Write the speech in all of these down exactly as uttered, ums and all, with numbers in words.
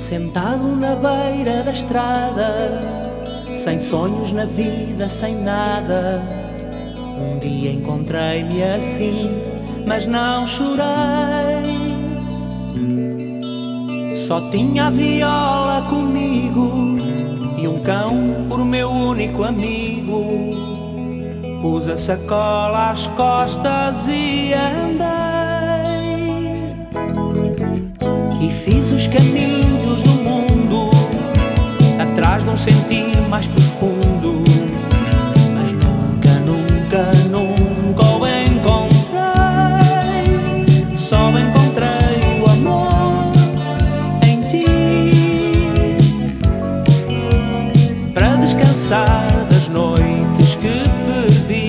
Sentado na beira da estrada, sem sonhos na vida, sem nada. Um dia encontrei-me assim, mas não chorei. Só tinha a viola comigo e um cão por meu único amigo. Pus a sacola às costas e andei, e fiz os caminhos do mundo atrás de um sentir mais profundo, mas nunca, nunca, nunca o encontrei. Só encontrei o amor em ti, para descansar das noites que perdi.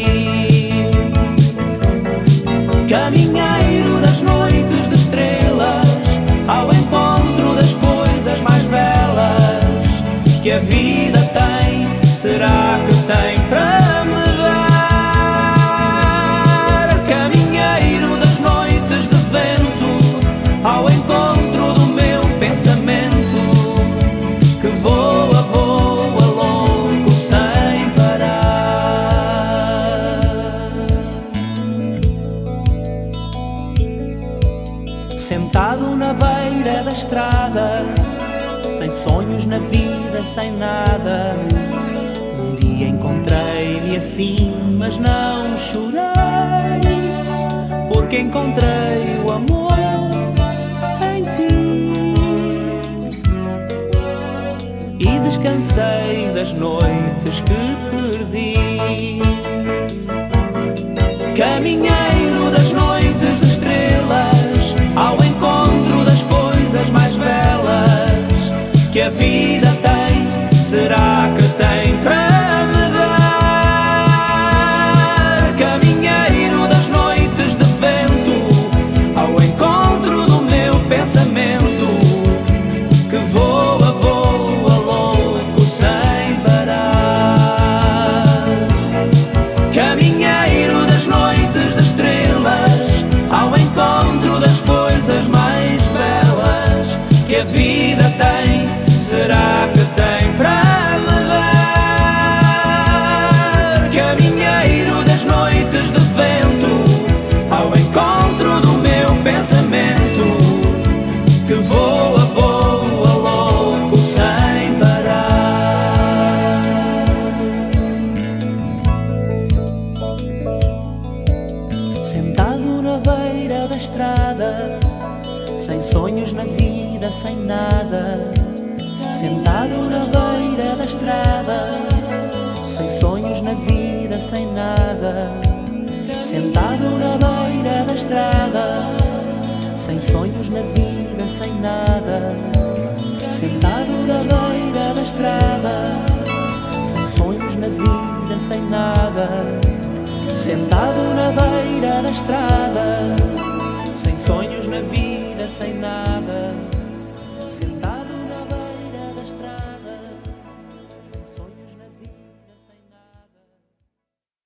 Caminheiro das noites de estrelas, ao encontro das coisas mais belas que a vida tem. Será que tem para me dar? Caminheiro das noites de vento, ao encontro do meu pensamento, que voa, voa louco sem parar. Sentado na beira da estrada, sem sonhos na vida, sem nada. Um dia encontrei-me assim, mas não chorei, porque encontrei o amor em ti, e descansei das noites que perdi. Caminheiro das noites de estrelas, ao encontro das coisas mais belas que a vida tem. Será que tem para me dar? Caminheiro das noites de vento, ao encontro do meu pensamento, que voa, voa louco sem parar. Caminheiro das noites de estrelas, ao encontro das coisas mais belas que a vida tem. Será que tem para me dar? Caminheiro das noites de vento, ao encontro do meu pensamento, que voa, voa louco sem parar. Sentado na beira da estrada, sem sonhos na vida, sem nada. Sentado na beira da estrada, sem sonhos na vida, sem nada. Sentado na beira da estrada, sem sonhos na vida, sem nada. Sentado na beira da estrada, sem sonhos na vida, sem nada. Sentado na beira da estrada, sem sonhos na vida, sem nada.